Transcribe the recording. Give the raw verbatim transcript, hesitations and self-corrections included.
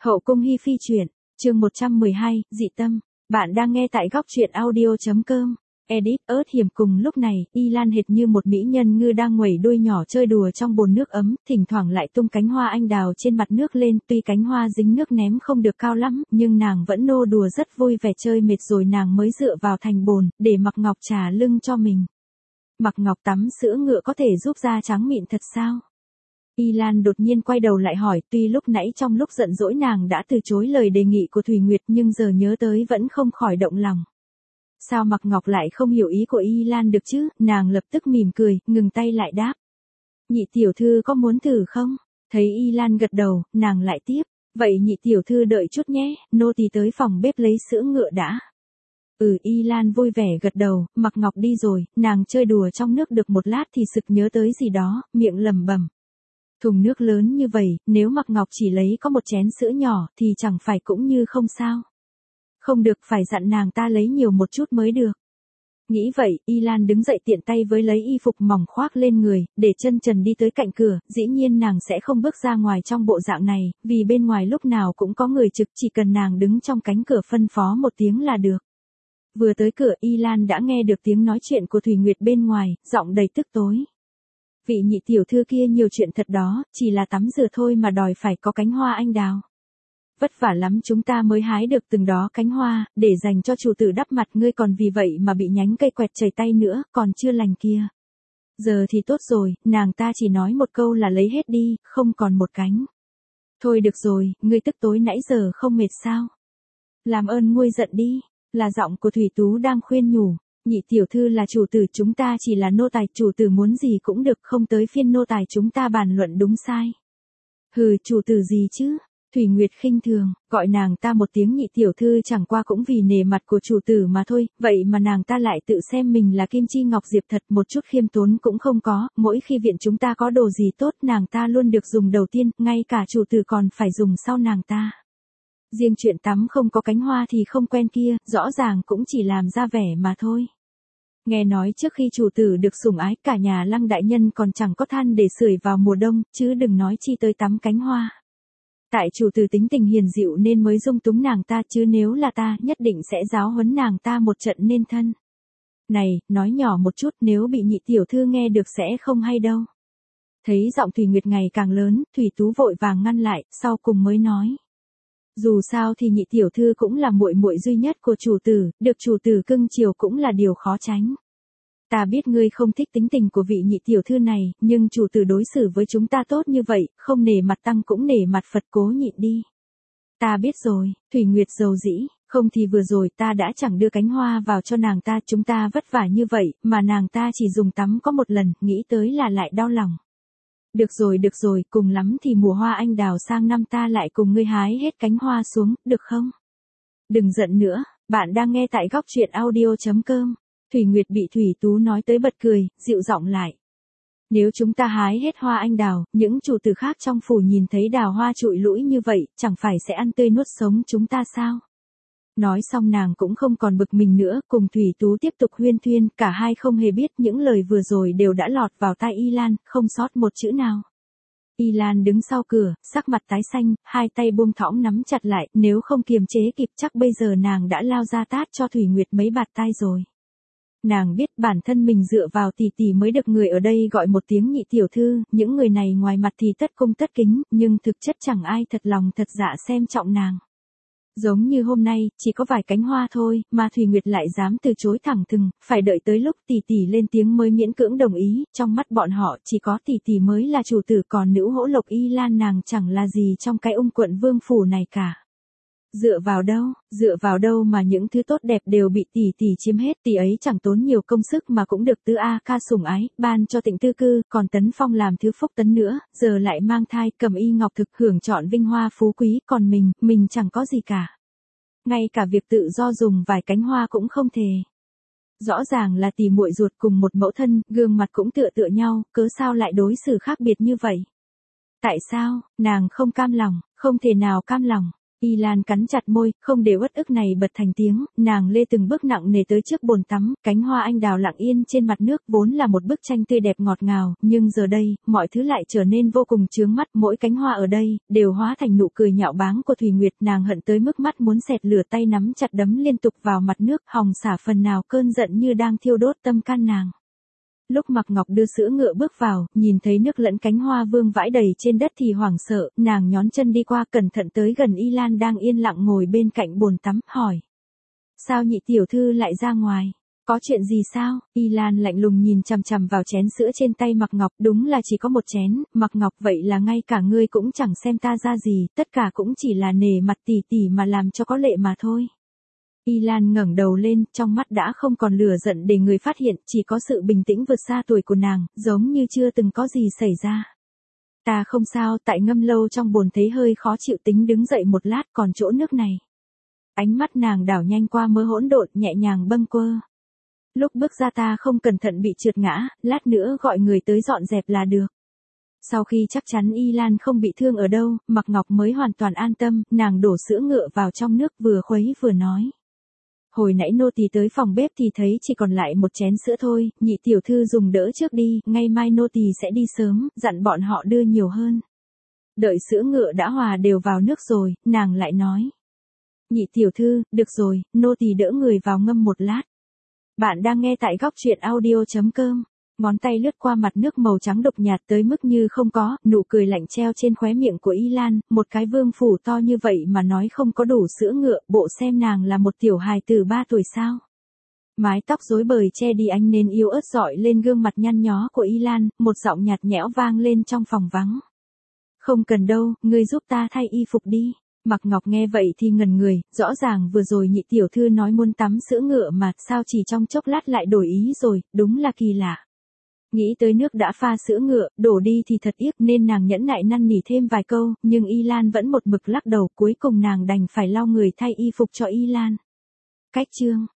Hậu cung hi phi truyện, chương một trăm mười hai, dị tâm. Bạn đang nghe tại góc truyện audio chấm com. Edit ớt hiểm cùng lúc này, Y Lan hệt như một mỹ nhân ngư đang nguẩy đuôi nhỏ chơi đùa trong bồn nước ấm, thỉnh thoảng lại tung cánh hoa anh đào trên mặt nước lên, tuy cánh hoa dính nước ném không được cao lắm, nhưng nàng vẫn nô đùa rất vui vẻ, chơi mệt rồi nàng mới dựa vào thành bồn, để Mặc Ngọc trà lưng cho mình. Mặc Ngọc tắm sữa ngựa có thể giúp da trắng mịn thật sao? Y Lan đột nhiên quay đầu lại hỏi, tuy lúc nãy trong lúc giận dỗi nàng đã từ chối lời đề nghị của Thủy Nguyệt nhưng giờ nhớ tới vẫn không khỏi động lòng. Sao Mặc Ngọc lại không hiểu ý của Y Lan được chứ? Nàng lập tức mỉm cười, ngừng tay lại đáp. Nhị tiểu thư có muốn thử không? Thấy Y Lan gật đầu, nàng lại tiếp. Vậy nhị tiểu thư đợi chút nhé, nô tỳ tới phòng bếp lấy sữa ngựa đã. Ừ, Y Lan vui vẻ gật đầu. Mặc Ngọc đi rồi, nàng chơi đùa trong nước được một lát thì sực nhớ tới gì đó, miệng lẩm bẩm. Thùng nước lớn như vậy, nếu Mặc Ngọc chỉ lấy có một chén sữa nhỏ thì chẳng phải cũng như không sao. Không được, phải dặn nàng ta lấy nhiều một chút mới được. Nghĩ vậy, Y Lan đứng dậy tiện tay với lấy y phục mỏng khoác lên người, để chân trần đi tới cạnh cửa, dĩ nhiên nàng sẽ không bước ra ngoài trong bộ dạng này, vì bên ngoài lúc nào cũng có người trực, chỉ cần nàng đứng trong cánh cửa phân phó một tiếng là được. Vừa tới cửa, Y Lan đã nghe được tiếng nói chuyện của Thủy Nguyệt bên ngoài, giọng đầy tức tối. Vị nhị tiểu thư kia nhiều chuyện thật đó, chỉ là tắm rửa thôi mà đòi phải có cánh hoa anh đào. Vất vả lắm chúng ta mới hái được từng đó cánh hoa, để dành cho chủ tử đắp mặt, ngươi còn vì vậy mà bị nhánh cây quẹt chảy tay nữa, còn chưa lành kia. Giờ thì tốt rồi, nàng ta chỉ nói một câu là lấy hết đi, không còn một cánh. Thôi được rồi, ngươi tức tối nãy giờ không mệt sao? Làm ơn nguôi giận đi, là giọng của Thủy Tú đang khuyên nhủ. Nhị tiểu thư là chủ tử, chúng ta chỉ là nô tài, chủ tử muốn gì cũng được, không tới phiên nô tài chúng ta bàn luận đúng sai. Hừ, chủ tử gì chứ? Thủy Nguyệt khinh thường, gọi nàng ta một tiếng nhị tiểu thư chẳng qua cũng vì nể mặt của chủ tử mà thôi, vậy mà nàng ta lại tự xem mình là kim chi ngọc diệp thật, một chút khiêm tốn cũng không có, mỗi khi viện chúng ta có đồ gì tốt nàng ta luôn được dùng đầu tiên, ngay cả chủ tử còn phải dùng sau nàng ta. Riêng chuyện tắm không có cánh hoa thì không quen kia, rõ ràng cũng chỉ làm ra vẻ mà thôi. Nghe nói trước khi chủ tử được sủng ái, cả nhà Lăng đại nhân còn chẳng có than để sưởi vào mùa đông, chứ đừng nói chi tới tắm cánh hoa. Tại chủ tử tính tình hiền dịu nên mới dung túng nàng ta, chứ nếu là ta, nhất định sẽ giáo huấn nàng ta một trận nên thân. Này, nói nhỏ một chút, nếu bị nhị tiểu thư nghe được sẽ không hay đâu. Thấy giọng Thủy Nguyệt ngày càng lớn, Thủy Tú vội vàng ngăn lại, sau cùng mới nói. Dù sao thì nhị tiểu thư cũng là muội muội duy nhất của chủ tử, được chủ tử cưng chiều cũng là điều khó tránh. Ta biết ngươi không thích tính tình của vị nhị tiểu thư này, nhưng chủ tử đối xử với chúng ta tốt như vậy, không nể mặt tăng cũng nể mặt Phật, cố nhịn đi. Ta biết rồi, Thủy Nguyệt dầu dĩ, không thì vừa rồi ta đã chẳng đưa cánh hoa vào cho nàng ta, chúng ta vất vả như vậy, mà nàng ta chỉ dùng tắm có một lần, nghĩ tới là lại đau lòng. Được rồi được rồi, cùng lắm thì mùa hoa anh đào sang năm ta lại cùng ngươi hái hết cánh hoa xuống, được không? Đừng giận nữa, bạn đang nghe tại góc truyện audio chấm com. Thủy Nguyệt bị Thủy Tú nói tới bật cười, dịu giọng lại. Nếu chúng ta hái hết hoa anh đào, những chủ tử khác trong phủ nhìn thấy đào hoa trụi lũi như vậy, chẳng phải sẽ ăn tươi nuốt sống chúng ta sao? Nói xong nàng cũng không còn bực mình nữa, cùng Thủy Tú tiếp tục huyên thuyên, cả hai không hề biết những lời vừa rồi đều đã lọt vào tai Y Lan, không sót một chữ nào. Y Lan đứng sau cửa, sắc mặt tái xanh, hai tay buông thõng nắm chặt lại, nếu không kiềm chế kịp chắc bây giờ nàng đã lao ra tát cho Thủy Nguyệt mấy bạt tai rồi. Nàng biết bản thân mình dựa vào tỷ tỷ mới được người ở đây gọi một tiếng nhị tiểu thư, những người này ngoài mặt thì tất cung tất kính, nhưng thực chất chẳng ai thật lòng thật dạ xem trọng nàng. Giống như hôm nay, chỉ có vài cánh hoa thôi, mà Thủy Nguyệt lại dám từ chối thẳng thừng, phải đợi tới lúc tỷ tỷ lên tiếng mới miễn cưỡng đồng ý, trong mắt bọn họ chỉ có tỷ tỷ mới là chủ tử, còn nữ hỗ lộc Y Lan nàng chẳng là gì trong cái ung quận vương phủ này cả. Dựa vào đâu, dựa vào đâu mà những thứ tốt đẹp đều bị tỷ tỷ chiếm hết, tỷ ấy chẳng tốn nhiều công sức mà cũng được Tứ A Ca sủng ái, ban cho Tịnh Tư Cư, còn Tấn Phong làm thứ phúc tấn nữa, giờ lại mang thai, cầm y ngọc thực, hưởng trọn vinh hoa phú quý, còn mình, mình chẳng có gì cả. Ngay cả việc tự do dùng vài cánh hoa cũng không thể. Rõ ràng là tỷ muội ruột cùng một mẫu thân, gương mặt cũng tựa tựa nhau, cớ sao lại đối xử khác biệt như vậy? Tại sao, nàng không cam lòng, không thể nào cam lòng. Y Lan cắn chặt môi, không để uất ức này bật thành tiếng, nàng lê từng bước nặng nề tới trước bồn tắm, cánh hoa anh đào lặng yên trên mặt nước vốn là một bức tranh tươi đẹp ngọt ngào, nhưng giờ đây, mọi thứ lại trở nên vô cùng chướng mắt, mỗi cánh hoa ở đây, đều hóa thành nụ cười nhạo báng của Thùy Nguyệt, nàng hận tới mức mắt muốn xẹt lửa, tay nắm chặt đấm liên tục vào mặt nước, hòng xả phần nào cơn giận như đang thiêu đốt tâm can nàng. Lúc Mạc Ngọc đưa sữa ngựa bước vào, nhìn thấy nước lẫn cánh hoa vương vãi đầy trên đất thì hoảng sợ, nàng nhón chân đi qua cẩn thận tới gần Y Lan đang yên lặng ngồi bên cạnh bồn tắm, hỏi. Sao nhị tiểu thư lại ra ngoài? Có chuyện gì sao? Y Lan lạnh lùng nhìn chằm chằm vào chén sữa trên tay Mạc Ngọc, đúng là chỉ có một chén, Mạc Ngọc vậy là ngay cả ngươi cũng chẳng xem ta ra gì, tất cả cũng chỉ là nể mặt tỷ tỷ mà làm cho có lệ mà thôi. Y Lan ngẩng đầu lên, trong mắt đã không còn lửa giận để người phát hiện, chỉ có sự bình tĩnh vượt xa tuổi của nàng, giống như chưa từng có gì xảy ra. Ta không sao, tại ngâm lâu trong bồn thấy hơi khó chịu, tính đứng dậy một lát, còn chỗ nước này. Ánh mắt nàng đảo nhanh qua mớ hỗn độn, nhẹ nhàng bâng quơ. Lúc bước ra ta không cẩn thận bị trượt ngã, lát nữa gọi người tới dọn dẹp là được. Sau khi chắc chắn Y Lan không bị thương ở đâu, Mạc Ngọc mới hoàn toàn an tâm, nàng đổ sữa ngựa vào trong nước vừa khuấy vừa nói. Hồi nãy nô tỳ tới phòng bếp thì thấy chỉ còn lại một chén sữa thôi, nhị tiểu thư dùng đỡ trước đi, ngày mai nô tỳ sẽ đi sớm, dặn bọn họ đưa nhiều hơn. Đợi sữa ngựa đã hòa đều vào nước rồi, nàng lại nói. Nhị tiểu thư, được rồi, nô tỳ đỡ người vào ngâm một lát. Bạn đang nghe tại góc truyện audio chấm com. Ngón tay lướt qua mặt nước màu trắng đục nhạt tới mức như không có, nụ cười lạnh treo trên khóe miệng của Y Lan, một cái vương phủ to như vậy mà nói không có đủ sữa ngựa, bộ xem nàng là một tiểu hài từ ba tuổi sao. Mái tóc rối bời che đi ánh nến yếu ớt rọi lên gương mặt nhăn nhó của Y Lan, một giọng nhạt nhẽo vang lên trong phòng vắng. Không cần đâu, ngươi giúp ta thay y phục đi. Mạc Ngọc nghe vậy thì ngẩn người, rõ ràng vừa rồi nhị tiểu thư nói muốn tắm sữa ngựa mà, sao chỉ trong chốc lát lại đổi ý rồi, đúng là kỳ lạ. Nghĩ tới nước đã pha sữa ngựa, đổ đi thì thật tiếc nên nàng nhẫn nại năn nỉ thêm vài câu, nhưng Y Lan vẫn một mực lắc đầu, cuối cùng nàng đành phải lau người thay y phục cho Y Lan. Cách chương